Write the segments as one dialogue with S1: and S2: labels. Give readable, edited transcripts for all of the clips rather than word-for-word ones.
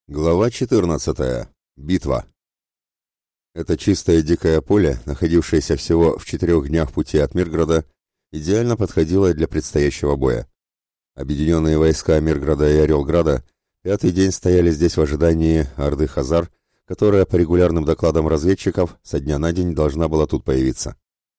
S1: Глава 14. Битва. Это чистое дикое поле, находившееся всего в 4 днях пути от Мирграда, идеально подходило для предстоящего боя. Объединенные войска Мирграда и Орелграда 5-й день стояли здесь в ожидании орды хазар, которая, по регулярным докладам разведчиков, со дня на день должна была тут появиться.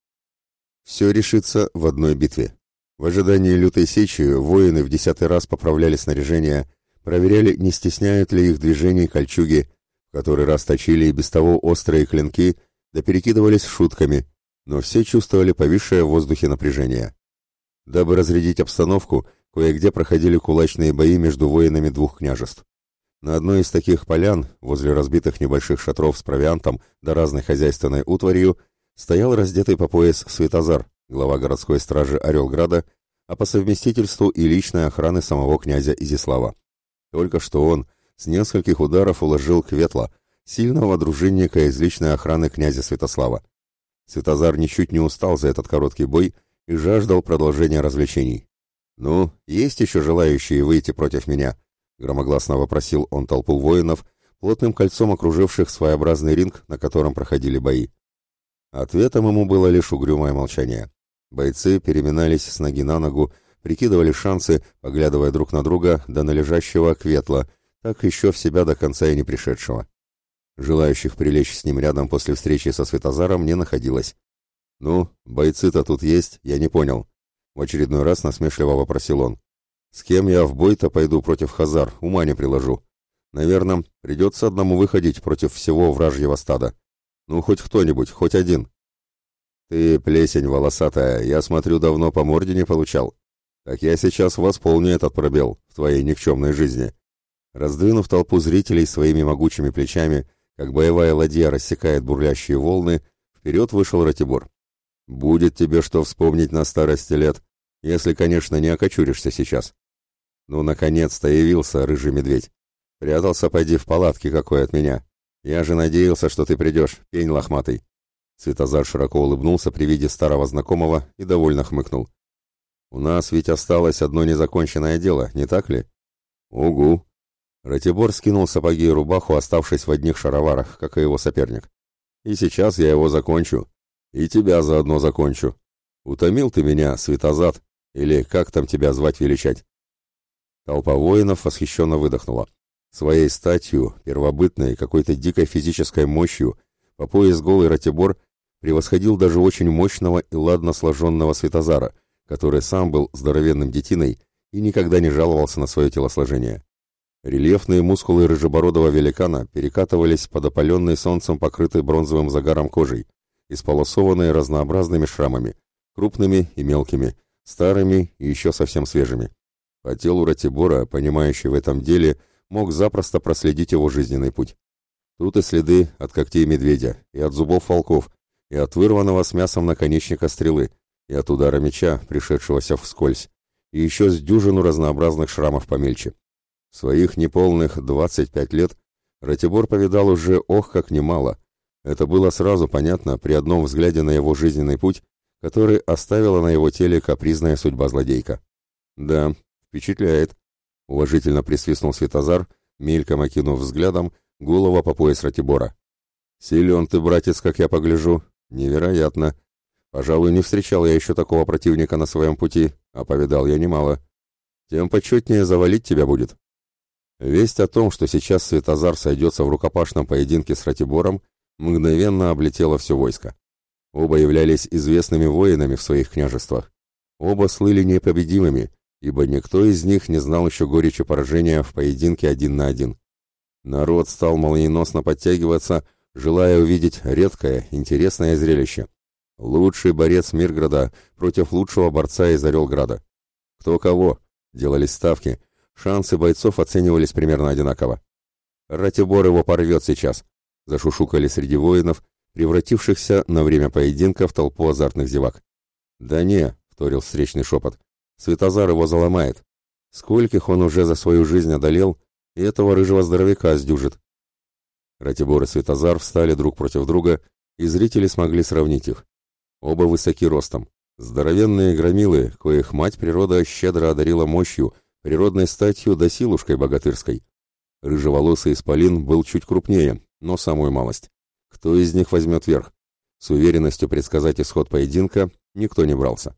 S1: Все решится в одной битве. В ожидании лютой сечи воины в 10-й раз поправляли снаряжение, проверяли, не стесняют ли их движений кольчуги, в который раз точили и без того острые клинки, да перекидывались шутками, но все чувствовали повисшее в воздухе напряжение. Дабы разрядить обстановку, кое-где проходили кулачные бои между воинами 2 княжеств. На одной из таких полян, возле разбитых небольших шатров с провиантом да разной хозяйственной утварью, стоял раздетый по пояс Святозар, глава городской стражи Орелграда, а по совместительству и личной охраны самого князя Изяслава. Только что он с нескольких ударов уложил Кветла, сильного дружинника из личной охраны князя Святослава. Святозар ничуть не устал за этот короткий бой и жаждал продолжения развлечений. «Ну, есть еще желающие выйти против меня?» — громогласно вопросил он толпу воинов, плотным кольцом окруживших своеобразный ринг, на котором проходили бои. Ответом ему было лишь угрюмое молчание. Бойцы переминались с ноги на ногу, прикидывали шансы, поглядывая друг на друга, да на лежащего Кветла, так еще в себя до конца и не пришедшего. Желающих прилечь с ним рядом после встречи со Святозаром не находилось. «Ну, бойцы-то тут есть, я не понял», — в очередной раз насмешливо вопросил он. «С кем я в бой-то пойду против хазар, ума не приложу. Наверное, придется одному выходить против всего вражьего стада. Ну, хоть кто-нибудь, хоть один». «Ты, плесень волосатая, я смотрю, давно по морде не получал. Так я сейчас восполню этот пробел в твоей никчемной жизни». Раздвинув толпу зрителей своими могучими плечами, как боевая ладья рассекает бурлящие волны, вперед вышел Ратибор. «Будет тебе что вспомнить на старости лет, если, конечно, не окочуришься сейчас». «Ну, наконец-то явился рыжий медведь. Прятался, поди, в палатке какой от меня. Я же надеялся, что ты придешь, пень лохматый». Святозар широко улыбнулся при виде старого знакомого и довольно хмыкнул. «У нас ведь осталось одно незаконченное дело, не так ли?» «Угу». Ратибор скинул сапоги и рубаху, оставшись в одних шароварах, как и его соперник. «И сейчас я его закончу. И тебя заодно закончу. Утомил ты меня, Святозад, или как там тебя звать-величать?» Толпа воинов восхищенно выдохнула. Своей статью, первобытной, какой-то дикой физической мощью, по пояс голый Ратибор превосходил даже очень мощного и ладно сложенного Святозара, который сам был здоровенным детиной и никогда не жаловался на свое телосложение. Рельефные мускулы рыжебородого великана перекатывались под опаленной солнцем покрытой бронзовым загаром кожей, исполосованной разнообразными шрамами, крупными и мелкими, старыми и еще совсем свежими. По телу Ратибора, понимающий в этом деле, мог запросто проследить его жизненный путь. Тут и следы от когтей медведя, и от зубов волков, и от вырванного с мясом наконечника стрелы, и от удара меча, пришедшегося вскользь, и еще с дюжину разнообразных шрамов помельче. В своих неполных 25 лет Ратибор повидал уже ох как немало. Это было сразу понятно при одном взгляде на его жизненный путь, который оставила на его теле капризная судьба злодейка. «Да, впечатляет», — уважительно присвистнул Святозар, мельком окинув взглядом голову по пояс Ратибора. «Силен ты, братец, как я погляжу. Невероятно. Пожалуй, не встречал я еще такого противника на своем пути, а повидал я немало. Тем почетнее завалить тебя будет». Весть о том, что сейчас Святозар сойдется в рукопашном поединке с Ратибором, мгновенно облетела все войско. Оба являлись известными воинами в своих княжествах. Оба слыли непобедимыми, ибо никто из них не знал еще горечи поражения в поединке 1 на 1. Народ стал молниеносно подтягиваться, желая увидеть редкое, интересное зрелище. Лучший борец Мирграда против лучшего борца из Орелграда. Кто кого? Делались ставки. Шансы бойцов оценивались примерно одинаково. «Ратибор его порвет сейчас», — зашушукали среди воинов, превратившихся на время поединка в толпу азартных зевак. «Да не», — вторил встречный шепот, — «Святозар его заломает. Скольких он уже за свою жизнь одолел, и этого рыжего здоровяка сдюжит». Ратибор и Святозар встали друг против друга, и зрители смогли сравнить их. Оба высоки ростом. Здоровенные громилы, коих мать природа щедро одарила мощью, природной статью да силушкой богатырской. Рыжеволосый исполин был чуть крупнее, но самую малость. Кто из них возьмет верх? С уверенностью предсказать исход поединка никто не брался.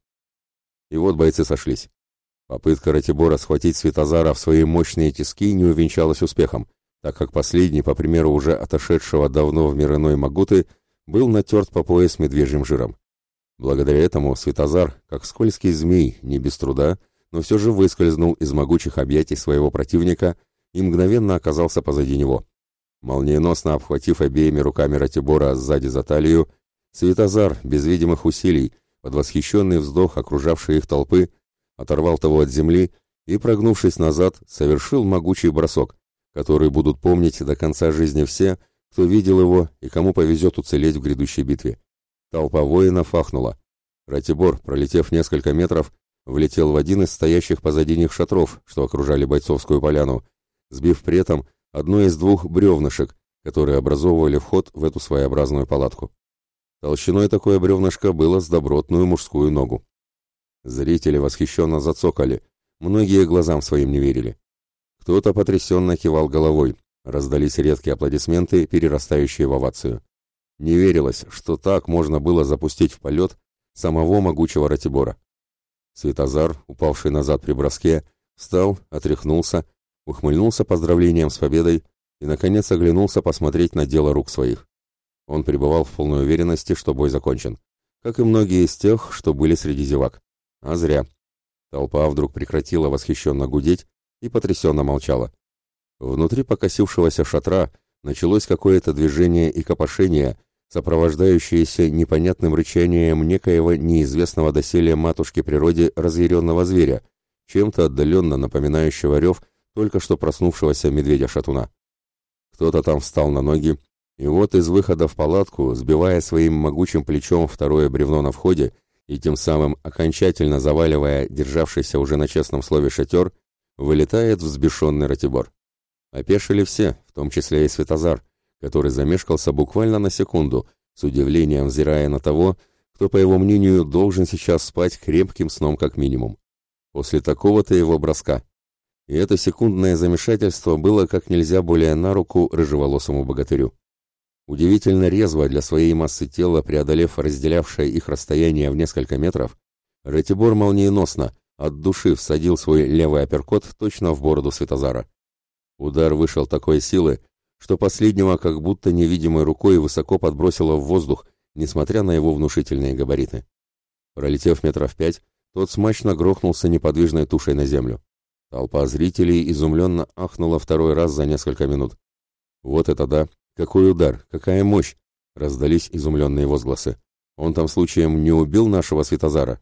S1: И вот бойцы сошлись. Попытка Ратибора схватить Святозара в свои мощные тиски не увенчалась успехом, так как последний, по примеру уже отошедшего давно в мир иной Магуты, был натерт по пояс медвежьим жиром. Благодаря этому Святозар, как скользкий змей, не без труда, но все же выскользнул из могучих объятий своего противника и мгновенно оказался позади него. Молниеносно обхватив обеими руками Ратибора сзади за талию, Святозар, без видимых усилий, под восхищенный вздох окружавшей их толпы, оторвал того от земли и, прогнувшись назад, совершил могучий бросок, который будут помнить до конца жизни все, кто видел его и кому повезет уцелеть в грядущей битве. Толпа воинов ахнула. Ратибор, пролетев несколько метров, влетел в один из стоящих позади них шатров, что окружали бойцовскую поляну, сбив при этом одно из двух бревнышек, которые образовывали вход в эту своеобразную палатку. Толщиной такое бревнышко было с добротную мужскую ногу. Зрители восхищенно зацокали, многие глазам своим не верили. Кто-то потрясенно кивал головой, раздались редкие аплодисменты, перерастающие в овацию. Не верилось, что так можно было запустить в полет самого могучего Ратибора. Святозар, упавший назад при броске, встал, отряхнулся, ухмыльнулся поздравлением с победой и, наконец, оглянулся посмотреть на дело рук своих. Он пребывал в полной уверенности, что бой закончен, как и многие из тех, что были среди зевак. А зря. Толпа вдруг прекратила восхищенно гудеть и потрясенно молчала. Внутри покосившегося шатра началось какое-то движение и копошение, сопровождающееся непонятным рычанием некоего неизвестного доселе матушке природе разъяренного зверя, чем-то отдаленно напоминающего рев только что проснувшегося медведя-шатуна. Кто-то там встал на ноги, и вот из выхода в палатку, сбивая своим могучим плечом второе бревно на входе и тем самым окончательно заваливая державшийся уже на честном слове шатер, вылетает взбешенный Ратибор. Опешили все, в том числе и Святозар, который замешкался буквально на секунду, с удивлением взирая на того, кто, по его мнению, должен сейчас спать крепким сном как минимум. После такого-то его броска. И это секундное замешательство было как нельзя более на руку рыжеволосому богатырю. Удивительно резво для своей массы тела, преодолев разделявшее их расстояние в несколько метров, Ратибор молниеносно, от души всадил свой левый апперкот точно в бороду Святозара. Удар вышел такой силы, что последнего как будто невидимой рукой высоко подбросило в воздух, несмотря на его внушительные габариты. Пролетев метров 5, тот смачно грохнулся неподвижной тушей на землю. Толпа зрителей изумленно ахнула второй раз за несколько минут. «Вот это да! Какой удар! Какая мощь!» — раздались изумленные возгласы. «Он там случаем не убил нашего Святозара?»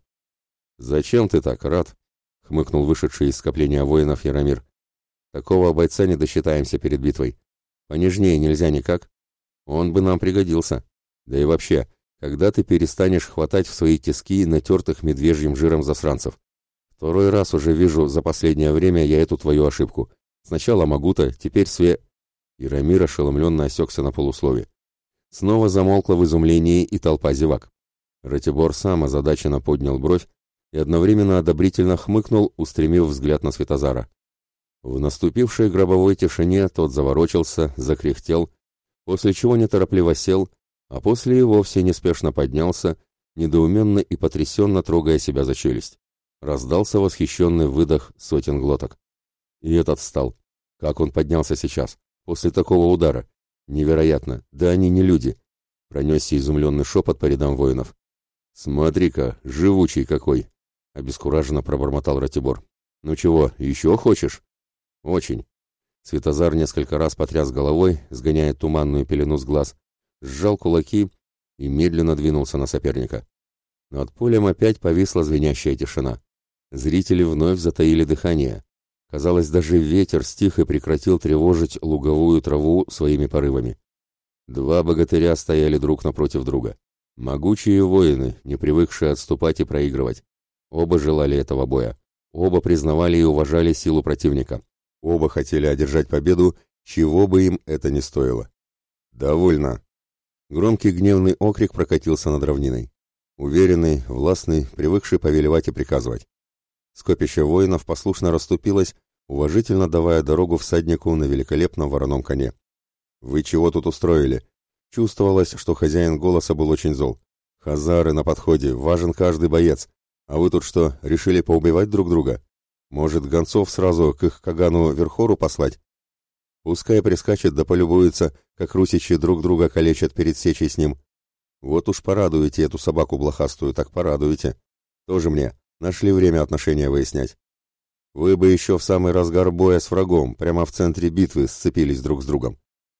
S1: «Зачем ты так, Рат?» — хмыкнул вышедший из скопления воинов Яромир. «Такого бойца не досчитаемся перед битвой. Понежнее нельзя никак. Он бы нам пригодился. Да и вообще, когда ты перестанешь хватать в свои тиски натертых медвежьим жиром засранцев? Второй раз уже вижу за последнее время я эту твою ошибку. Сначала Магута, теперь Яромир ошеломленно осекся на полуслове. Снова замолкла в изумлении и толпа зевак. Ратибор сам озадаченно поднял бровь и одновременно одобрительно хмыкнул, устремив взгляд на Святозара. В наступившей гробовой тишине тот заворочился, закряхтел, после чего неторопливо сел, а после и вовсе неспешно поднялся, недоуменно и потрясенно трогая себя за челюсть. Раздался восхищенный выдох сотен глоток. И этот встал. Как он поднялся сейчас, после такого удара? Невероятно, да они не люди. Пронесся изумленный шепот по рядам воинов. «Смотри-ка, живучий какой!» — обескураженно пробормотал Ратибор. «Ну чего, еще хочешь?» «Очень». Святозар несколько раз потряс головой, сгоняя туманную пелену с глаз, сжал кулаки и медленно двинулся на соперника. Над полем опять повисла звенящая тишина. Зрители вновь затаили дыхание. Казалось, даже ветер стих и прекратил тревожить луговую траву своими порывами. Два богатыря стояли друг напротив друга. Могучие воины, не привыкшие отступать и проигрывать. Оба желали этого боя. Оба признавали и уважали силу противника. Оба хотели одержать победу, чего бы им это ни стоило. «Довольно!» Громкий гневный окрик прокатился над равниной. Уверенный, властный, привыкший повелевать и приказывать. Скопище воинов послушно расступилось, уважительно давая дорогу всаднику на великолепном вороном коне. «Вы чего тут устроили?» Чувствовалось, что хозяин голоса был очень зол. «Хазары на подходе, важен каждый боец. А вы тут что, решили поубивать друг друга? Может, гонцов сразу к их Кагану Верхору послать? Пускай прискачет да полюбуется, как русичи друг друга калечат перед сечей с ним. Вот уж порадуете эту собаку блохастую, так порадуете. Тоже мне, нашли время отношения выяснять. Вы бы еще в самый разгар боя с врагом, прямо в центре битвы, сцепились друг с другом».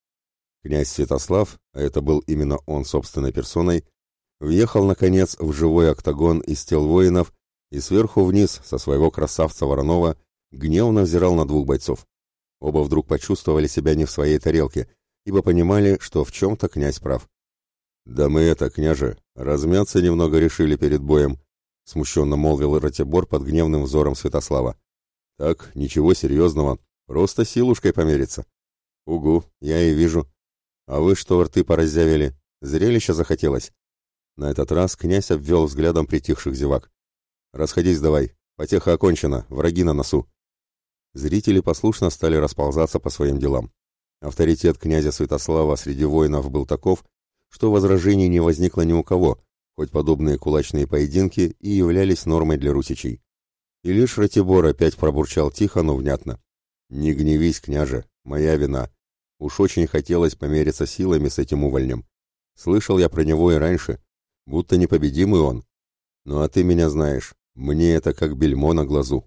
S1: Князь Святослав, а это был именно он собственной персоной, въехал, наконец, в живой октагон из тел воинов и сверху вниз со своего красавца Воронова гневно взирал на двух бойцов. Оба вдруг почувствовали себя не в своей тарелке, ибо понимали, что в чем-то князь прав. «Да мы это, княже, размяться немного решили перед боем», смущенно молвил Ратибор под гневным взором Святослава. «Так, ничего серьезного, просто силушкой помериться». «Угу, я и вижу. А вы что, рты пораззявили? Зрелище захотелось?» На этот раз князь обвел взглядом притихших зевак. «Расходись давай, потеха окончена, враги на носу». Зрители послушно стали расползаться по своим делам. Авторитет князя Святослава среди воинов был таков, что возражений не возникло ни у кого, хоть подобные кулачные поединки и являлись нормой для русичей. И лишь Ратибор опять пробурчал тихо, но внятно. «Не гневись, княже, моя вина. Уж очень хотелось помериться силами с этим увольнем. Слышал я про него и раньше, будто непобедимый он. Ну а ты меня знаешь, мне это как бельмо на глазу.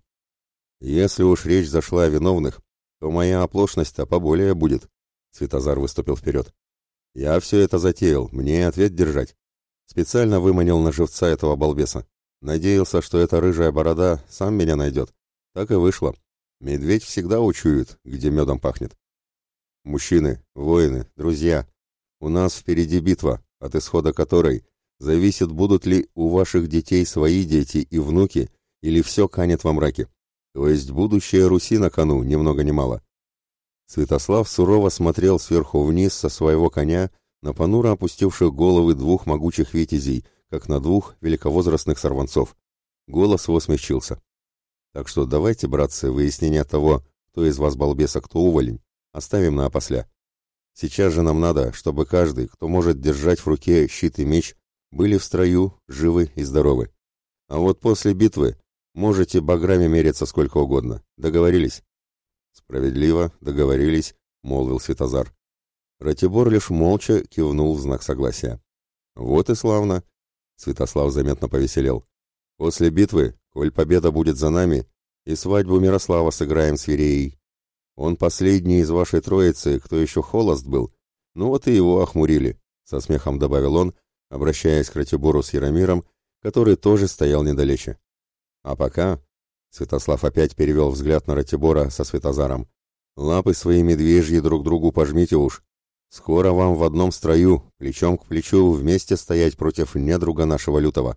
S1: Если уж речь зашла о виновных, то моя оплошность-то поболее будет». Святозар выступил вперед. «Я все это затеял, мне ответ держать. Специально выманил на живца этого балбеса. Надеялся, что эта рыжая борода сам меня найдет. Так и вышло. Медведь всегда учует, где медом пахнет. Мужчины, воины, друзья, у нас впереди битва, от исхода которой зависит, будут ли у ваших детей свои дети и внуки, или все канет во мраке. То есть будущее Руси на кону, ни много ни мало». Святослав сурово смотрел сверху вниз со своего коня на понуро опустивших головы двух могучих витязей, как на двух великовозрастных сорванцов. Голос его смягчился. «Так что давайте, братцы, выяснение того, кто из вас балбес, а кто уволень, оставим на опосля. Сейчас же нам надо, чтобы каждый, кто может держать в руке щит и меч, были в строю, живы и здоровы. А вот после битвы можете баграми мериться сколько угодно. Договорились?» «Справедливо, договорились», — молвил Святозар. Ратибор лишь молча кивнул в знак согласия. «Вот и славно», — Святослав заметно повеселел. «После битвы, коль победа будет за нами, и свадьбу Мирослава сыграем с Вереей. Он последний из вашей троицы, кто еще холост был. Ну вот и его охмурили», — со смехом добавил он, обращаясь к Ратибору с Яромиром, который тоже стоял недалече. «А пока...» — Святослав опять перевел взгляд на Ратибора со Святозаром. «Лапы свои медвежьи друг другу пожмите уж. Скоро вам в одном строю, плечом к плечу, вместе стоять против недруга нашего лютого.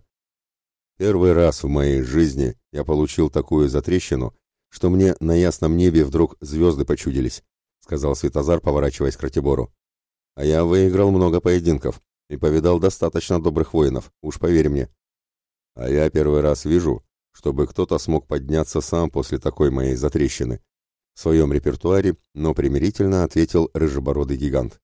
S1: Первый раз в моей жизни я получил такую затрещину, что мне на ясном небе вдруг звезды почудились», — сказал Святозар, поворачиваясь к Ратибору. «А я выиграл много поединков и повидал достаточно добрых воинов, уж поверь мне. А я первый раз вижу, чтобы кто-то смог подняться сам после такой моей затрещины», — в своем репертуаре, но примирительно ответил рыжебородый гигант.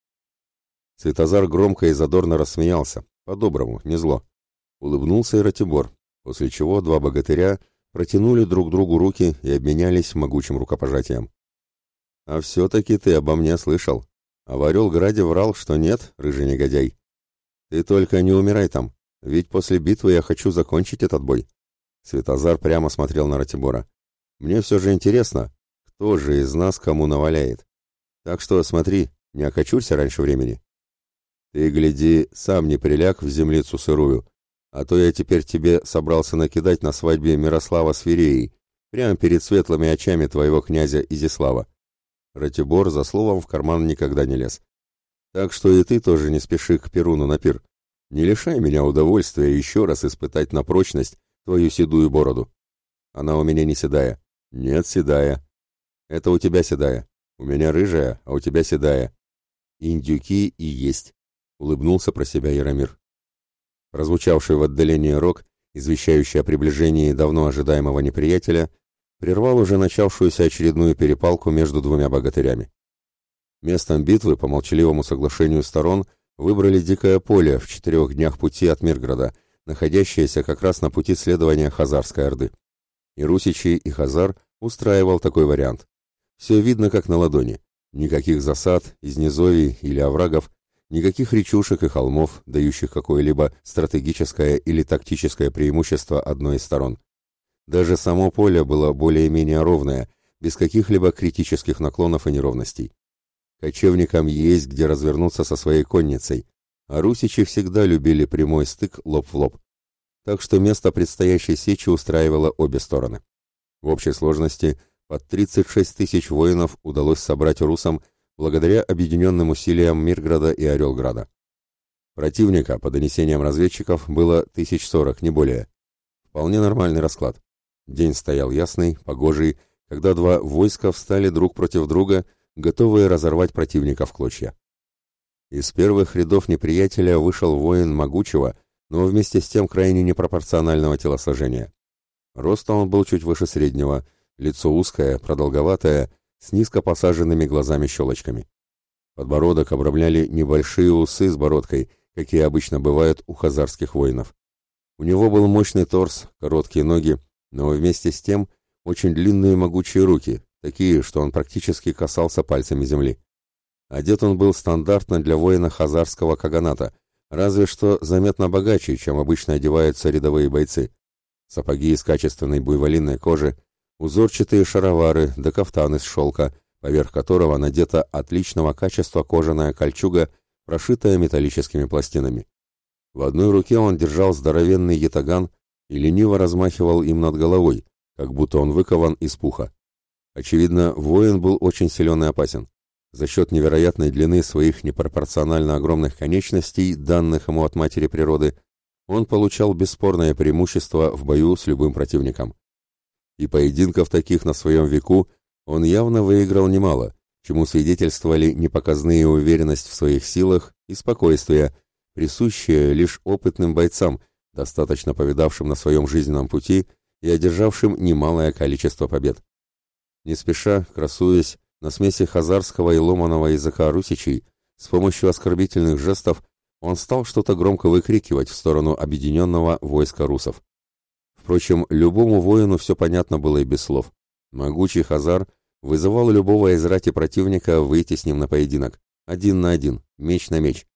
S1: Святозар громко и задорно рассмеялся, по-доброму, не зло. Улыбнулся и Ратибор, после чего два богатыря протянули друг другу руки и обменялись могучим рукопожатием. «А все-таки ты обо мне слышал. А в Орел-Граде врал, что нет, рыжий негодяй. Ты только не умирай там, ведь после битвы я хочу закончить этот бой». Святозар прямо смотрел на Ратибора. «Мне все же интересно, кто же из нас кому наваляет. Так что смотри, не окочурься раньше времени. Ты, гляди, сам не приляг в землицу сырую, а то я теперь тебе собрался накидать на свадьбе Мирослава с Вереей, прямо перед светлыми очами твоего князя Изяслава». Ратибор за словом в карман никогда не лез. «Так что и ты тоже не спеши к Перуну на пир. Не лишай меня удовольствия еще раз испытать на прочность твою седую бороду. Она у меня не седая». «Нет, седая». «Это у тебя седая. У меня рыжая, а у тебя седая». «Индюки и есть», — улыбнулся про себя Яромир. Прозвучавший в отдалении рог, извещающий о приближении давно ожидаемого неприятеля, прервал уже начавшуюся очередную перепалку между двумя богатырями. Местом битвы по молчаливому соглашению сторон выбрали дикое поле в 4 днях пути от Мирграда, находящееся как раз на пути следования Хазарской Орды. И русичей, и хазар устраивал такой вариант. Все видно как на ладони. Никаких засад, из низовий или оврагов, никаких речушек и холмов, дающих какое-либо стратегическое или тактическое преимущество одной из сторон. Даже само поле было более-менее ровное, без каких-либо критических наклонов и неровностей. Кочевникам есть где развернуться со своей конницей, а русичи всегда любили прямой стык лоб в лоб. Так что место предстоящей сечи устраивало обе стороны. В общей сложности под 36 тысяч воинов удалось собрать русам благодаря объединенным усилиям Мирграда и Орелграда. Противника, по донесениям разведчиков, было 1040, не более. Вполне нормальный расклад. День стоял ясный, погожий, когда два войска встали друг против друга, готовые разорвать противника в клочья. Из первых рядов неприятеля вышел воин могучего, но вместе с тем крайне непропорционального телосложения. Роста он был чуть выше среднего, лицо узкое, продолговатое, с низко посаженными глазами-щелочками. Подбородок обрамляли небольшие усы с бородкой, какие обычно бывают у хазарских воинов. У него был мощный торс, короткие ноги, но вместе с тем очень длинные могучие руки, такие, что он практически касался пальцами земли. Одет он был стандартно для воина хазарского каганата, разве что заметно богаче, чем обычно одеваются рядовые бойцы. Сапоги из качественной буйволиной кожи, узорчатые шаровары да кафтан из шелка, поверх которого надета отличного качества кожаная кольчуга, прошитая металлическими пластинами. В одной руке он держал здоровенный ятаган и лениво размахивал им над головой, как будто он выкован из пуха. Очевидно, воин был очень силен и опасен. За счет невероятной длины своих непропорционально огромных конечностей, данных ему от матери природы, он получал бесспорное преимущество в бою с любым противником. И поединков таких на своем веку он явно выиграл немало, чему свидетельствовали непоказные уверенность в своих силах и спокойствие, присущее лишь опытным бойцам, достаточно повидавшим на своем жизненном пути и одержавшим немалое количество побед. Не спеша, красуясь, на смеси хазарского и ломаного языка русичей, с помощью оскорбительных жестов он стал что-то громко выкрикивать в сторону объединенного войска русов. Впрочем, любому воину все понятно было и без слов. Могучий хазар вызывал любого из рати противника выйти с ним на поединок, 1 на 1, меч на меч.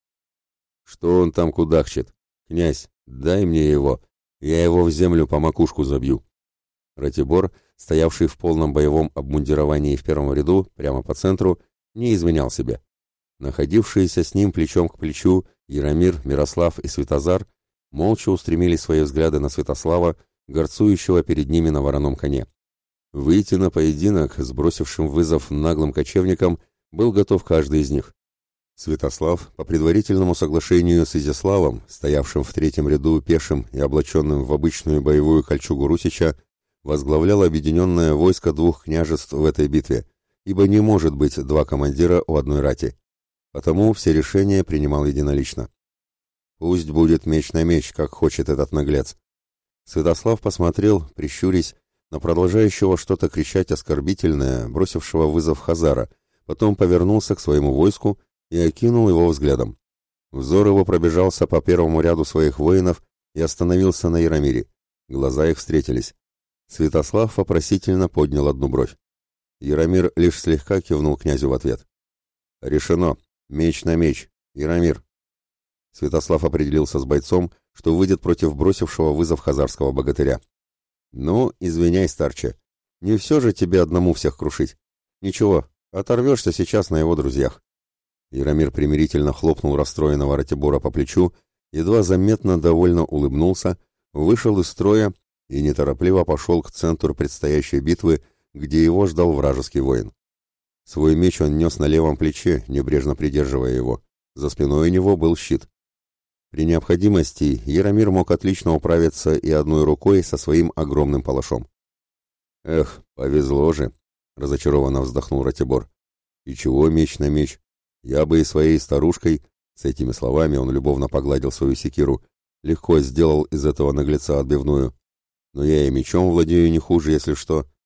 S1: «Что он там кудахчет? Князь, дай мне его, я его в землю по макушку забью». Ратибор, стоявший в полном боевом обмундировании в первом ряду, прямо по центру, не изменял себе. Находившиеся с ним плечом к плечу Яромир, Мирослав и Святозар молча устремили свои взгляды на Святослава, горцующего перед ними на вороном коне. Выйти на поединок, сбросившим вызов наглым кочевникам, был готов каждый из них. Святослав, по предварительному соглашению с Изяславом, стоявшим в третьем ряду пешим и облаченным в обычную боевую кольчугу русича, возглавлял объединенное войско двух княжеств в этой битве, ибо не может быть два командира у одной рати. Потому все решения принимал единолично. «Пусть будет меч на меч, как хочет этот наглец». Святослав посмотрел, прищурясь, на продолжающего что-то кричать оскорбительное, бросившего вызов хазара, потом повернулся к своему войску и окинул его взглядом. Взор его пробежался по первому ряду своих воинов и остановился на Яромире. Глаза их встретились. Святослав вопросительно поднял одну бровь. Яромир лишь слегка кивнул князю в ответ. «Решено. Меч на меч. Яромир». Святослав определился с бойцом, что выйдет против бросившего вызов хазарского богатыря. «Ну, извиняй, старче. Не все же тебе одному всех крушить. Ничего, оторвешься сейчас на его друзьях». Яромир примирительно хлопнул расстроенного Ратибора по плечу, едва заметно довольно улыбнулся, вышел из строя и неторопливо пошел к центру предстоящей битвы, где его ждал вражеский воин. Свой меч он нес на левом плече, небрежно придерживая его. За спиной у него был щит. При необходимости Яромир мог отлично управиться и одной рукой со своим огромным палашом. «Эх, повезло же!» — разочарованно вздохнул Ратибор. «И чего меч на меч? Я бы и своей старушкой...» С этими словами он любовно погладил свою секиру. «Легко сделал из этого наглеца отбивную. Но я и мечом владею не хуже, если что».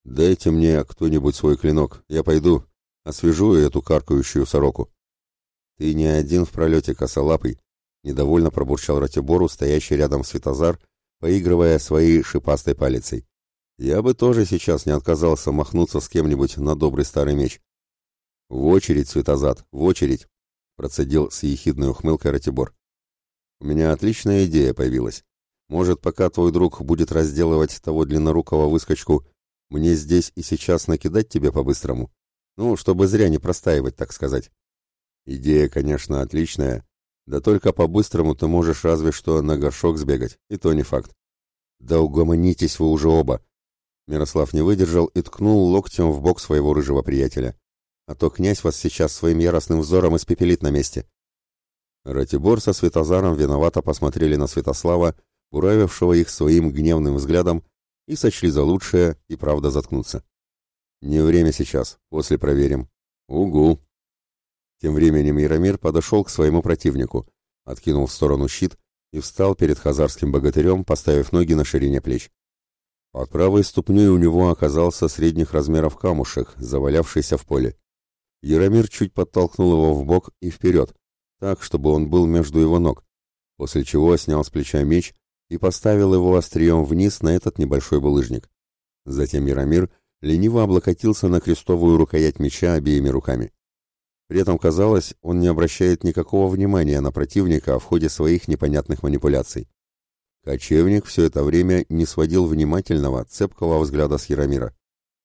S1: «Дайте мне кто-нибудь свой клинок, я пойду, освежу эту каркающую сороку». «Ты не один в пролете, косолапый», — недовольно пробурчал Ратибору, стоящий рядом Святозар, поигрывая своей шипастой палицей. «Я бы тоже сейчас не отказался махнуться с кем-нибудь на добрый старый меч». «В очередь, Святозад, в очередь», — процедил с ехидной ухмылкой Ратибор. «У меня отличная идея появилась. Может, пока твой друг будет разделывать того длиннорукого выскочку, мне здесь и сейчас накидать тебе по-быстрому? Ну, чтобы зря не простаивать, так сказать». «Идея, конечно, отличная, да только по-быстрому ты можешь разве что на горшок сбегать, и то не факт». «Да угомонитесь вы уже оба!» Мирослав не выдержал и ткнул локтем в бок своего рыжего приятеля. «А то князь вас сейчас своим яростным взором испепелит на месте». Ратибор со Святозаром виновато посмотрели на Святослава, буравившего их своим гневным взглядом, и сочли за лучшее и правда заткнуться. «Не время сейчас, после проверим». «Угу». Тем временем Яромир подошел к своему противнику, откинул в сторону щит и встал перед хазарским богатырем, поставив ноги на ширине плеч. Под правой ступней у него оказался средних размеров камушек, завалявшийся в поле. Яромир чуть подтолкнул его вбок и вперед, так, чтобы он был между его ног, после чего снял с плеча меч и поставил его острием вниз на этот небольшой булыжник. Затем Яромир лениво облокотился на крестовую рукоять меча обеими руками. При этом, казалось, он не обращает никакого внимания на противника в ходе своих непонятных манипуляций. Кочевник все это время не сводил внимательного, цепкого взгляда с Яромира.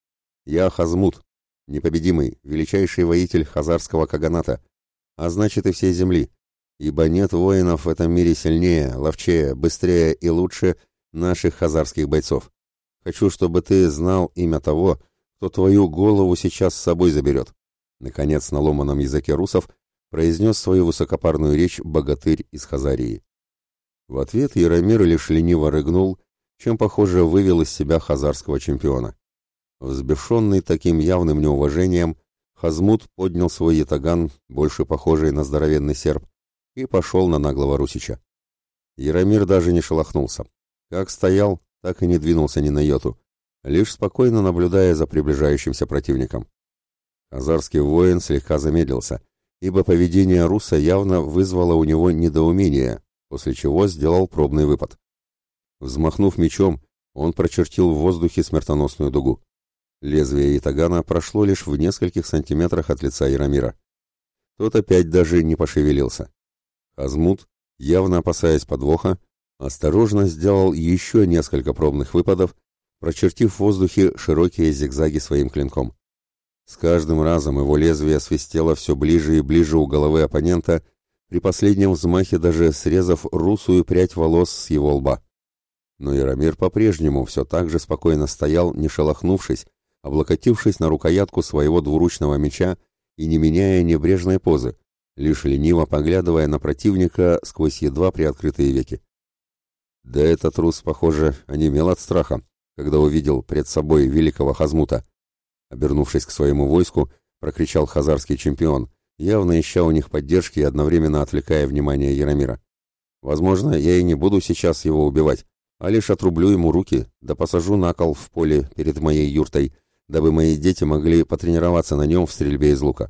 S1: «Я Хазмут, непобедимый, величайший воитель хазарского каганата, а значит и всей земли, ибо нет воинов в этом мире сильнее, ловчее, быстрее и лучше наших хазарских бойцов. Хочу, чтобы ты знал имя того, кто твою голову сейчас с собой заберет». Наконец, на ломаном языке русов произнес свою высокопарную речь богатырь из Хазарии. В ответ Яромир лишь лениво рыгнул, чем, похоже, вывел из себя хазарского чемпиона. Взбешенный таким явным неуважением, Хазмут поднял свой ятаган, больше похожий на здоровенный серп, и пошел на наглого русича. Яромир даже не шелохнулся. Как стоял, так и не двинулся ни на йоту, лишь спокойно наблюдая за приближающимся противником. Хазарский воин слегка замедлился, ибо поведение руса явно вызвало у него недоумение, после чего сделал пробный выпад. Взмахнув мечом, он прочертил в воздухе смертоносную дугу. Лезвие ятагана прошло лишь в нескольких сантиметрах от лица Яромира. Тот опять даже не пошевелился. Хазмут, явно опасаясь подвоха, осторожно сделал еще несколько пробных выпадов, прочертив в воздухе широкие зигзаги своим клинком. С каждым разом его лезвие свистело все ближе и ближе у головы оппонента, при последнем взмахе даже срезав русую прядь волос с его лба. Но Яромир по-прежнему все так же спокойно стоял, не шелохнувшись, облокотившись на рукоятку своего двуручного меча и не меняя небрежной позы, лишь лениво поглядывая на противника сквозь едва приоткрытые веки. Да этот рус, похоже, онемел от страха, когда увидел пред собой великого Хазмута. Обернувшись к своему войску, прокричал хазарский чемпион, явно ища у них поддержки и одновременно отвлекая внимание Яромира. «Возможно, я и не буду сейчас его убивать, а лишь отрублю ему руки, да посажу на кол в поле перед моей юртой, дабы мои дети могли потренироваться на нем в стрельбе из лука».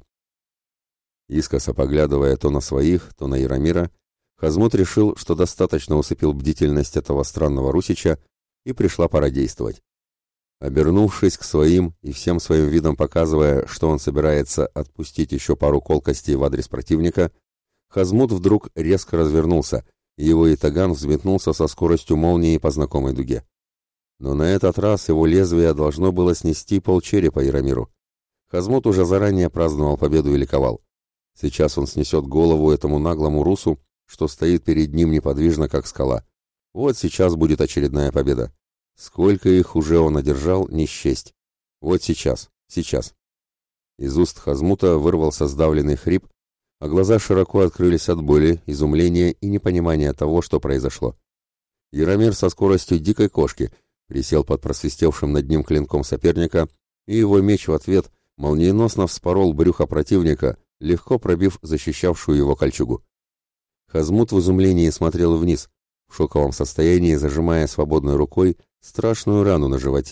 S1: Искоса поглядывая то на своих, то на Яромира, Хазмут решил, что достаточно усыпил бдительность этого странного русича, и пришла пора действовать. Обернувшись к своим и всем своим видом показывая, что он собирается отпустить еще пару колкостей в адрес противника, Хазмут вдруг резко развернулся, и его ятаган взметнулся со скоростью молнии по знакомой дуге. Но на этот раз его лезвие должно было снести полчерепа Яромиру. Хазмут уже заранее праздновал победу и ликовал. Сейчас он снесет голову этому наглому русу, что стоит перед ним неподвижно, как скала. Вот сейчас будет очередная победа. Сколько их уже он одержал, не счесть. Вот сейчас, сейчас. Из уст Хазмута вырвался сдавленный хрип, а глаза широко открылись от боли, изумления и непонимания того, что произошло. Яромир со скоростью дикой кошки присел под просвистевшим над ним клинком соперника, и его меч в ответ молниеносно вспорол брюхо противника, легко пробив защищавшую его кольчугу. Хазмут в изумлении смотрел вниз, в шоковом состоянии зажимая свободной рукой страшную рану на животе,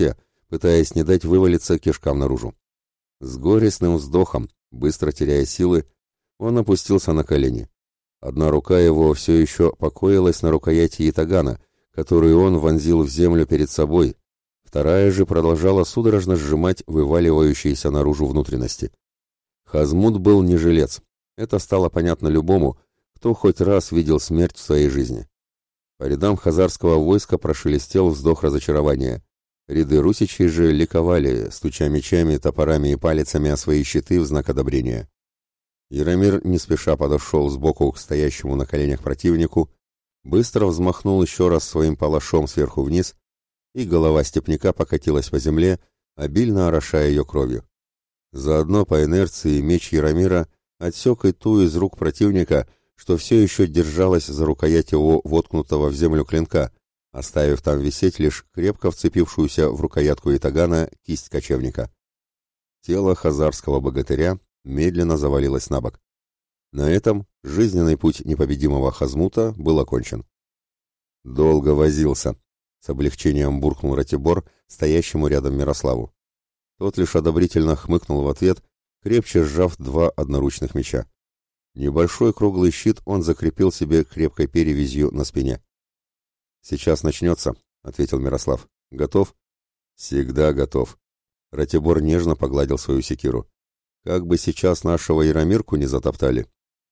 S1: пытаясь не дать вывалиться кишкам наружу. С горестным вздохом, быстро теряя силы, он опустился на колени. Одна рука его все еще покоилась на рукояти ятагана, которую он вонзил в землю перед собой, вторая же продолжала судорожно сжимать вываливающиеся наружу внутренности. Хазмут был не жилец. Это стало понятно любому, кто хоть раз видел смерть в своей жизни. По рядам хазарского войска прошелестел вздох разочарования. Ряды русичей же ликовали, стуча мечами, топорами и палицами о свои щиты в знак одобрения. Яромир не спеша подошел сбоку к стоящему на коленях противнику, быстро взмахнул еще раз своим палашом сверху вниз, и голова степняка покатилась по земле, обильно орошая ее кровью. Заодно по инерции меч Яромира отсек и ту из рук противника, что все еще держалась за рукоять его воткнутого в землю клинка, оставив там висеть лишь крепко вцепившуюся в рукоятку ятагана кисть кочевника. Тело хазарского богатыря медленно завалилось на бок. На этом жизненный путь непобедимого Хазмута был окончен. «Долго возился», — с облегчением буркнул Ратибор стоящему рядом Мирославу. Тот лишь одобрительно хмыкнул в ответ, крепче сжав два одноручных меча. Небольшой круглый щит он закрепил себе крепкой перевязью на спине. «Сейчас начнется», — ответил Мирослав. «Готов?» «Всегда готов». Ратибор нежно погладил свою секиру. «Как бы сейчас нашего Яромирку не затоптали».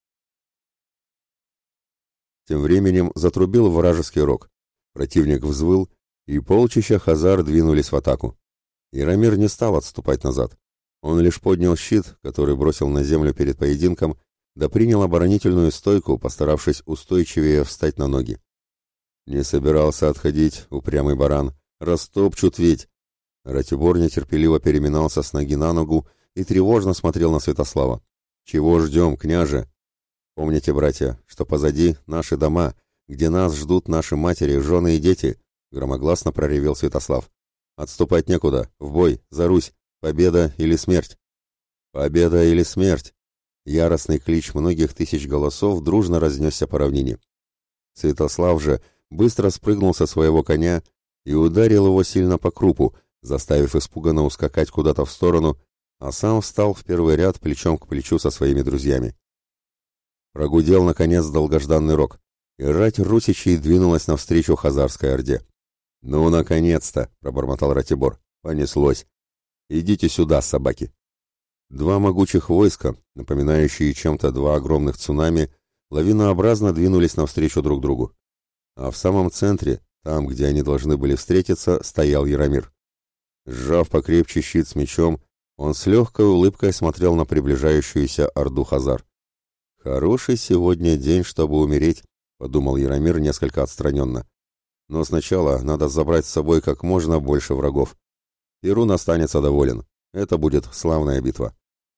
S1: Тем временем затрубил вражеский рог. Противник взвыл, и полчища хазар двинулись в атаку. Яромир не стал отступать назад. Он лишь поднял щит, который бросил на землю перед поединком, да принял оборонительную стойку, постаравшись устойчивее встать на ноги. «Не собирался отходить, упрямый баран. Растопчут ведь!» Ратибор нетерпеливо переминался с ноги на ногу и тревожно смотрел на Святослава. «Чего ждем, княже? Помните, братья, что позади наши дома, где нас ждут наши матери, жены и дети!» Громогласно проревел Святослав. «Отступать некуда. В бой! За Русь! Победа или смерть!» «Победа или смерть!» Яростный клич многих тысяч голосов дружно разнесся по равнине. Святослав же быстро спрыгнул со своего коня и ударил его сильно по крупу, заставив испуганно ускакать куда-то в сторону, а сам встал в первый ряд плечом к плечу со своими друзьями. Прогудел, наконец, долгожданный рог, и рать русичей двинулась навстречу хазарской орде. «Ну, наконец-то!» — пробормотал Ратибор. «Понеслось! Идите сюда, собаки!» Два могучих войска, напоминающие чем-то два огромных цунами, лавинообразно двинулись навстречу друг другу. А в самом центре, там, где они должны были встретиться, стоял Яромир. Сжав покрепче щит с мечом, он с легкой улыбкой смотрел на приближающуюся орду хазар. «Хороший сегодня день, чтобы умереть», — подумал Яромир несколько отстраненно. «Но сначала надо забрать с собой как можно больше врагов. Перун останется доволен. Это будет славная битва».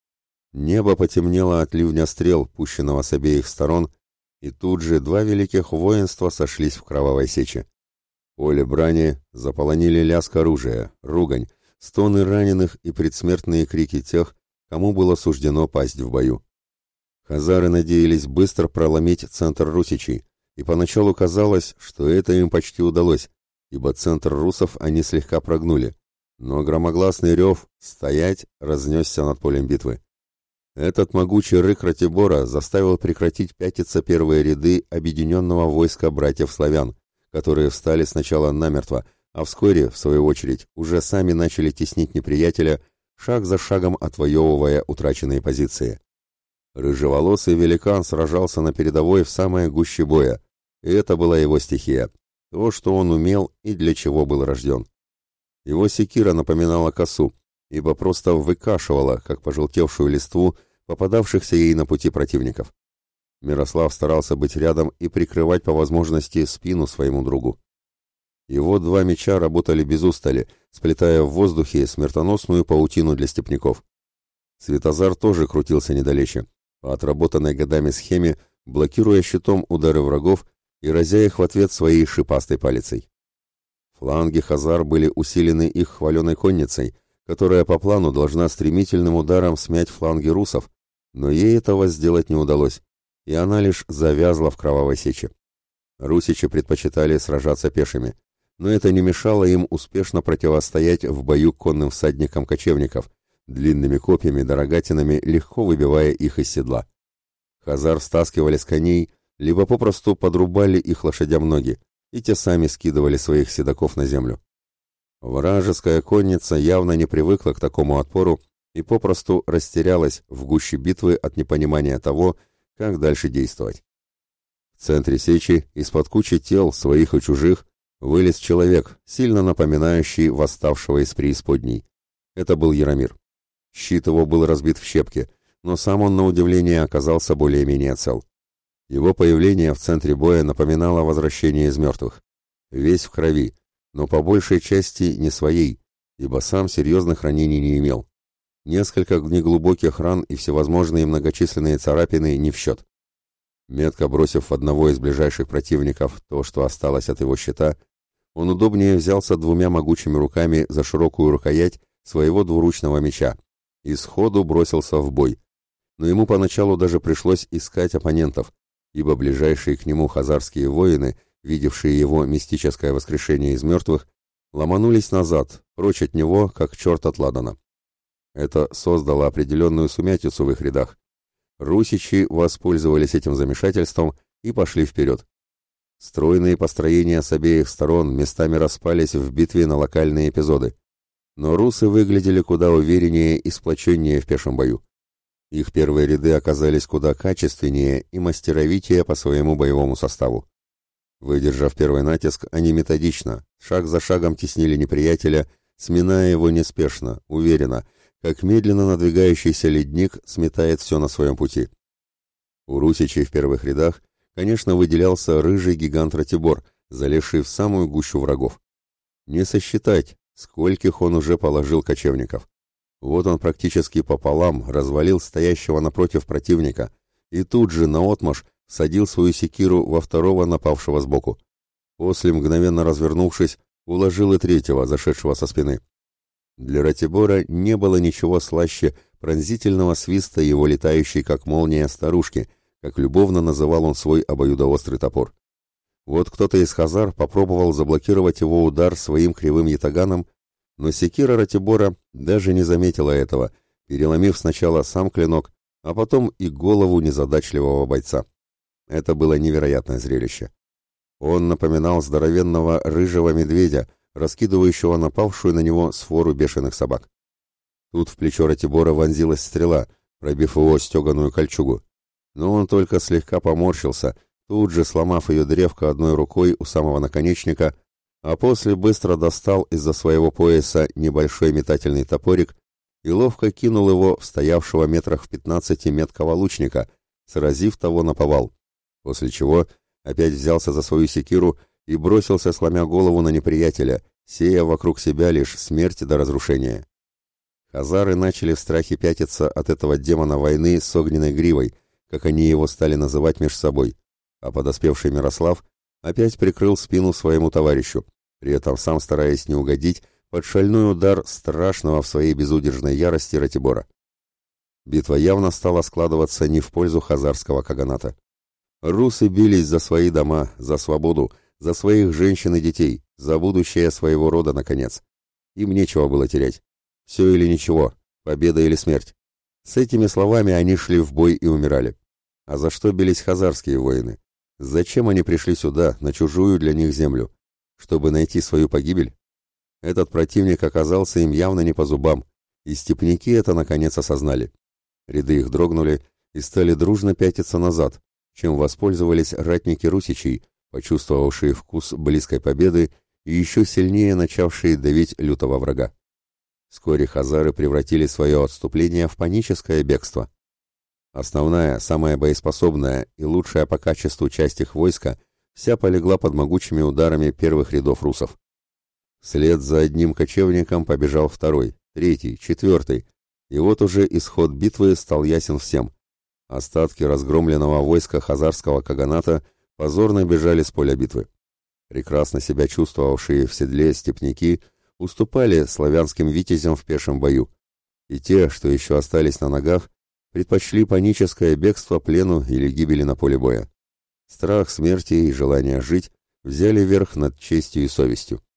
S1: Небо потемнело от ливня стрел, пущенного с обеих сторон, и тут же два великих воинства сошлись в кровавой сече. Поле брани заполонили лязг оружия, ругань, стоны раненых и предсмертные крики тех, кому было суждено пасть в бою. Хазары надеялись быстро проломить центр русичей, и поначалу казалось, что это им почти удалось, ибо центр русов они слегка прогнули, но громогласный рев «Стоять!» разнесся над полем битвы. Этот могучий рык Ратибора заставил прекратить пятиться первые ряды объединенного войска братьев-славян, которые встали сначала намертво, а вскоре, в свою очередь, уже сами начали теснить неприятеля, шаг за шагом отвоевывая утраченные позиции. Рыжеволосый великан сражался на передовой в самой гуще боя, и это была его стихия, то, что он умел и для чего был рожден. Его секира напоминала косу, ибо просто выкашивала, как пожелтевшую листву, попадавшихся ей на пути противников. Мирослав старался быть рядом и прикрывать по возможности спину своему другу. Его два меча работали без устали, сплетая в воздухе смертоносную паутину для степняков. Светозар тоже крутился недалече, по отработанной годами схеме, блокируя щитом удары врагов и разя их в ответ своей шипастой палицей. Фланги хазар были усилены их хваленой конницей, которая по плану должна стремительным ударом смять фланги русов, но ей этого сделать не удалось, и она лишь завязла в кровавой сече. Русичи предпочитали сражаться пешими, но это не мешало им успешно противостоять в бою конным всадникам кочевников, длинными копьями да рогатинами легко выбивая их из седла. Хазар стаскивали с коней, либо попросту подрубали их лошадям ноги, и те сами скидывали своих седаков на землю. Вражеская конница явно не привыкла к такому отпору и попросту растерялась в гуще битвы от непонимания того, как дальше действовать. В центре сечи, из-под кучи тел, своих и чужих, вылез человек, сильно напоминающий восставшего из преисподней. Это был Яромир. Щит его был разбит в щепки, но сам он, на удивление, оказался более-менее цел. Его появление в центре боя напоминало возвращение из мертвых. Весь в крови, но по большей части не своей, ибо сам серьезных ранений не имел. Несколько неглубоких ран и всевозможные многочисленные царапины не в счет. Метко бросив в одного из ближайших противников то, что осталось от его щита, он удобнее взялся двумя могучими руками за широкую рукоять своего двуручного меча и сходу бросился в бой. Но ему поначалу даже пришлось искать оппонентов, ибо ближайшие к нему хазарские воины, видевшие его мистическое воскрешение из мертвых, ломанулись назад, прочь от него, как черт от ладана. Это создало определенную сумятицу в их рядах. Русичи воспользовались этим замешательством и пошли вперед. Стройные построения с обеих сторон местами распались в битве на локальные эпизоды, но русы выглядели куда увереннее и сплоченнее в пешем бою. Их первые ряды оказались куда качественнее и мастеровитее по своему боевому составу. Выдержав первый натиск, они методично, шаг за шагом теснили неприятеля, сминая его неспешно, уверенно, как медленно надвигающийся ледник сметает все на своем пути. У русичей в первых рядах, конечно, выделялся рыжий гигант Ратибор, залезший в самую гущу врагов. Не сосчитать, скольких он уже положил кочевников. Вот он практически пополам развалил стоящего напротив противника и тут же наотмашь всадил свою секиру во второго напавшего сбоку. После, мгновенно развернувшись, уложил и третьего, зашедшего со спины. Для Ратибора не было ничего слаще пронзительного свиста его летающей, как молния, старушки, как любовно называл он свой обоюдоострый топор. Вот кто-то из хазар попробовал заблокировать его удар своим кривым ятаганом, но секира Ратибора даже не заметила этого, переломив сначала сам клинок, а потом и голову незадачливого бойца. Это было невероятное зрелище. Он напоминал здоровенного рыжего медведя, раскидывающего напавшую на него свору бешеных собак. Тут в плечо Ратибора вонзилась стрела, пробив его стеганую кольчугу. Но он только слегка поморщился, тут же сломав ее древко одной рукой у самого наконечника, а после быстро достал из-за своего пояса небольшой метательный топорик и ловко кинул его в стоявшего метрах в 15 меткого лучника, сразив того наповал, после чего опять взялся за свою секиру и бросился, сломя голову на неприятеля, сея вокруг себя лишь смерть до разрушения. Хазары начали в страхе пятиться от этого демона войны с огненной гривой, как они его стали называть меж собой, а подоспевший Мирослав опять прикрыл спину своему товарищу, при этом сам стараясь не угодить под шальной удар страшного в своей безудержной ярости Ратибора. Битва явно стала складываться не в пользу хазарского каганата. Русы бились за свои дома, за свободу, за своих женщин и детей, за будущее своего рода, наконец. Им нечего было терять. Все или ничего, победа или смерть. С этими словами они шли в бой и умирали. А за что бились хазарские воины? Зачем они пришли сюда, на чужую для них землю? Чтобы найти свою погибель? Этот противник оказался им явно не по зубам, и степняки это наконец осознали. Ряды их дрогнули и стали дружно пятиться назад, чем воспользовались ратники русичей, почувствовавшие вкус близкой победы и еще сильнее начавшие давить лютого врага. Вскоре хазары превратили свое отступление в паническое бегство. Основная, самая боеспособная и лучшая по качеству часть их войска вся полегла под могучими ударами первых рядов русов. Вслед за одним кочевником побежал второй, третий, четвертый, и вот уже исход битвы стал ясен всем. Остатки разгромленного войска хазарского каганата позорно бежали с поля битвы. Прекрасно себя чувствовавшие в седле степняки уступали славянским витязям в пешем бою, и те, что еще остались на ногах, предпочли паническое бегство плену или гибели на поле боя. Страх смерти и желание жить взяли верх над честью и совестью.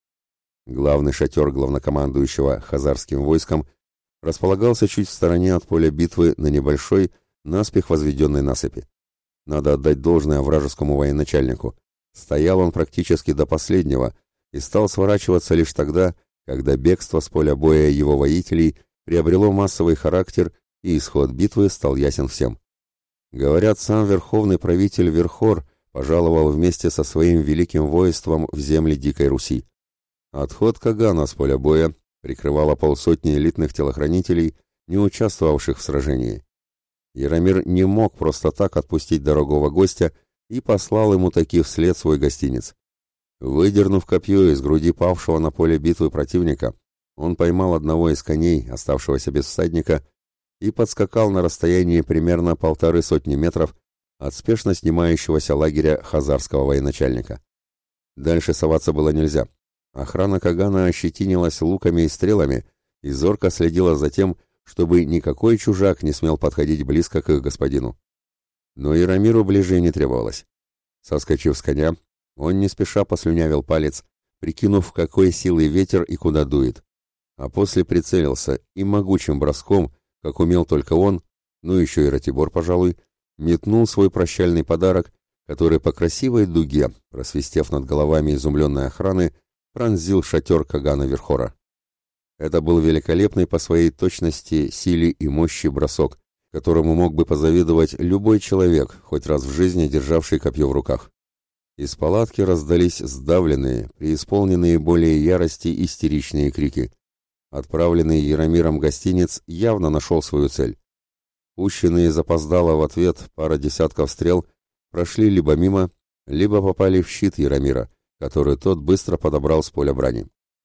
S1: Главный шатер главнокомандующего хазарским войском располагался чуть в стороне от поля битвы на небольшой, наспех возведенной насыпи. Надо отдать должное вражескому военачальнику. Стоял он практически до последнего и стал сворачиваться лишь тогда, когда бегство с поля боя его воителей приобрело массовый характер и исход битвы стал ясен всем. Говорят, сам верховный правитель Верхор пожаловал вместе со своим великим воинством в земли Дикой Руси. Отход Кагана с поля боя прикрывало полсотни элитных телохранителей, не участвовавших в сражении. Яромир не мог просто так отпустить дорогого гостя и послал ему таки вслед свой гостинец. Выдернув копье из груди павшего на поле битвы противника, он поймал одного из коней, оставшегося без всадника, и подскакал на расстоянии примерно 150 метров от спешно снимающегося лагеря хазарского военачальника. Дальше соваться было нельзя. Охрана Кагана ощетинилась луками и стрелами и зорко следила за тем, чтобы никакой чужак не смел подходить близко к их господину. Но Яромиру ближе не требовалось. Соскочив с коня, он не спеша послюнявил палец, прикинув, какой силы ветер и куда дует, а после прицелился и могучим броском, как умел только он, ну еще и Ратибор, пожалуй, метнул свой прощальный подарок, который по красивой дуге, просвистев над головами изумленной охраны, пронзил шатер Кагана Верхора. Это был великолепный по своей точности, силе и мощи бросок, которому мог бы позавидовать любой человек, хоть раз в жизни державший копье в руках. Из палатки раздались сдавленные, преисполненные более ярости истеричные крики. Отправленный Яромиром гостинец явно нашел свою цель. Пущенные запоздало в ответ пара десятков стрел прошли либо мимо, либо попали в щит Яромира, который тот быстро подобрал с поля брани.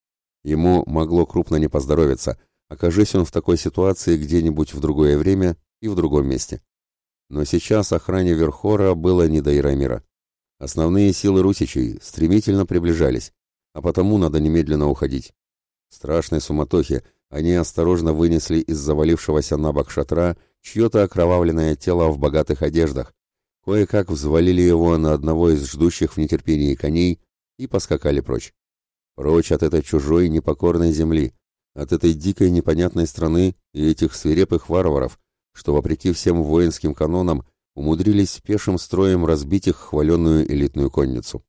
S1: Ему могло крупно не поздоровиться, окажись он в такой ситуации где-нибудь в другое время и в другом месте. Но сейчас охране Верхора было не до Яромира. Основные силы русичей стремительно приближались, а потому надо немедленно уходить. В страшной суматохе они осторожно вынесли из завалившегося на бок шатра чье-то окровавленное тело в богатых одеждах, кое-как взвалили его на одного из ждущих в нетерпении коней и поскакали прочь. Прочь от этой чужой непокорной земли, от этой дикой непонятной страны и этих свирепых варваров, что, вопреки всем воинским канонам, умудрились пешим строем разбить их хваленную элитную конницу.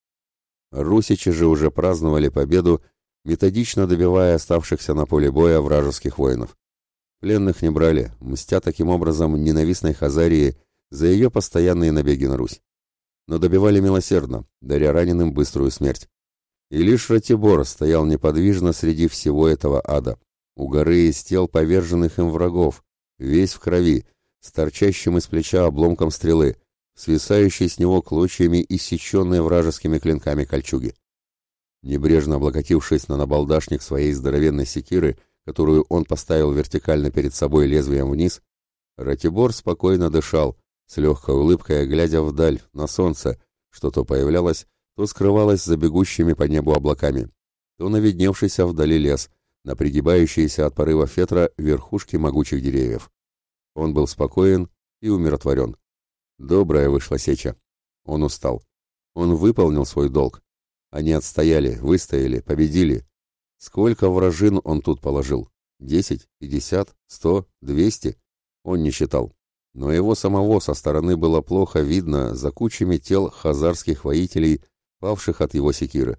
S1: Русичи же уже праздновали победу, методично добивая оставшихся на поле боя вражеских воинов. Пленных не брали, мстя таким образом ненавистной Хазарии за ее постоянные набеги на Русь. Но добивали милосердно, даря раненым быструю смерть. И лишь Ратибор стоял неподвижно среди всего этого ада, у горы из тел поверженных им врагов, весь в крови, с торчащим из плеча обломком стрелы, свисающей с него клочьями иссеченной вражескими клинками кольчуги. Небрежно облокотившись на набалдашник своей здоровенной секиры, которую он поставил вертикально перед собой лезвием вниз, Ратибор спокойно дышал, с легкой улыбкой глядя вдаль, на солнце, что то появлялось, то скрывалось за бегущими по небу облаками, то на видневшийся вдали лес, на пригибающиеся от порывов ветра верхушки могучих деревьев. Он был спокоен и умиротворен. Добрая вышла сеча. Он устал. Он выполнил свой долг. Они отстояли, выстояли, победили. Сколько вражин он тут положил? 10, 50, 100, 200? Он не считал. Но его самого со стороны было плохо видно за кучами тел хазарских воителей, павших от его секиры.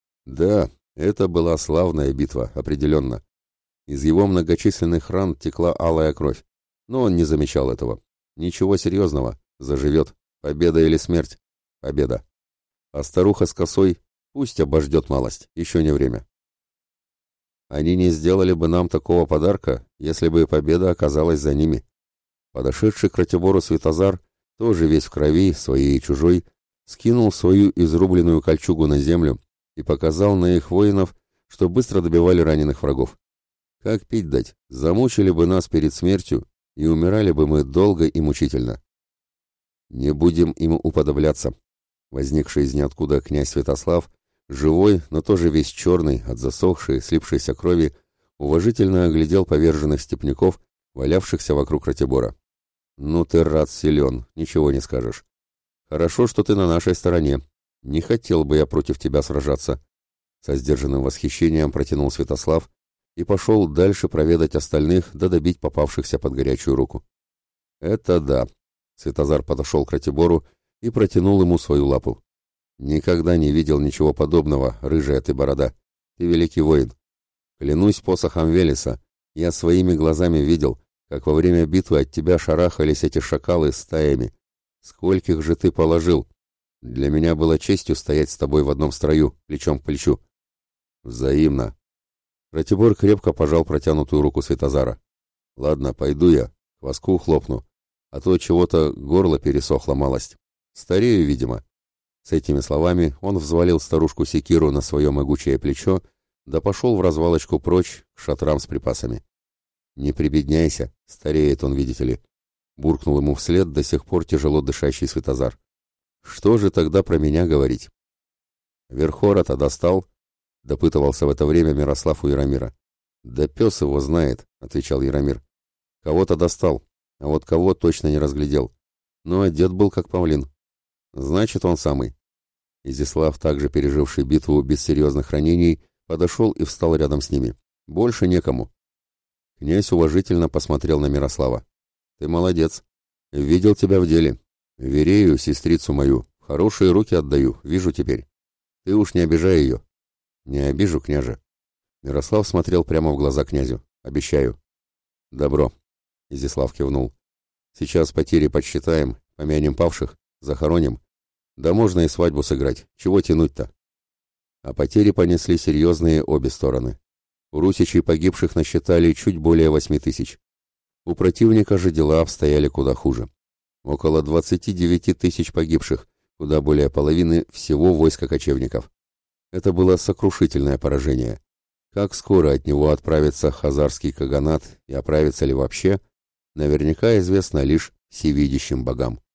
S1: Да, это была славная битва, определенно. Из его многочисленных ран текла алая кровь. Но он не замечал этого. Ничего серьезного. Заживет. Победа или смерть? Победа. А старуха с косой пусть обождет малость. Еще не время. Они не сделали бы нам такого подарка, если бы победа оказалась за ними. Подошедший к Ратибору Святозар, тоже весь в крови, своей и чужой, скинул свою изрубленную кольчугу на землю и показал на их воинов, что быстро добивали раненых врагов. Как пить дать? Замучили бы нас перед смертью, и умирали бы мы долго и мучительно. Не будем им уподобляться. Возникший из ниоткуда князь Святослав, живой, но тоже весь черный, от засохшей, слипшейся крови, уважительно оглядел поверженных степняков, валявшихся вокруг Ратибора. «Ну ты, рад, силен, ничего не скажешь. Хорошо, что ты на нашей стороне. Не хотел бы я против тебя сражаться. Со сдержанным восхищением протянул Святослав и пошел дальше проведать остальных да добить попавшихся под горячую руку. «Это да!» — Святозар подошел к Ратибору и протянул ему свою лапу. «Никогда не видел ничего подобного, рыжая ты борода. Ты великий воин. Клянусь посохом Велеса, я своими глазами видел, как во время битвы от тебя шарахались эти шакалы стаями. Скольких же ты положил? Для меня было честью стоять с тобой в одном строю, плечом к плечу». «Взаимно». Ратибор крепко пожал протянутую руку Святозара. «Ладно, пойду я, хвостку хлопну, а то чего-то горло пересохло малость. Старею, видимо». С этими словами он взвалил старушку секиру на свое могучее плечо, да пошел в развалочку прочь к шатрам с припасами. «Не прибедняйся, стареет он, видите ли», — буркнул ему вслед до сих пор тяжело дышащий Святозар. «Что же тогда про меня говорить?» «Верхора-то достал?» — допытывался в это время Мирослав у Яромира. «Да пес его знает», — отвечал Яромир. «Кого-то достал, а вот кого точно не разглядел. Но одет был как павлин. Значит, он самый». Изяслав, также переживший битву без серьезных ранений, подошел и встал рядом с ними. «Больше некому». Князь уважительно посмотрел на Мирослава. «Ты молодец. Видел тебя в деле. Верею, сестрицу мою, в хорошие руки отдаю, вижу теперь. Ты уж не обижай ее». «Не обижу, княже». Мирослав смотрел прямо в глаза князю. «Обещаю». «Добро», — Изяслав кивнул. «Сейчас потери подсчитаем, помянем павших, захороним. Да можно и свадьбу сыграть. Чего тянуть-то?» А потери понесли серьезные обе стороны. У русичей погибших насчитали чуть более 8000. У противника же дела обстояли куда хуже. Около 29 тысяч погибших, куда более половины всего войска кочевников. Это было сокрушительное поражение. Как скоро от него отправится хазарский каганат и оправится ли вообще, наверняка известно лишь всевидящим богам.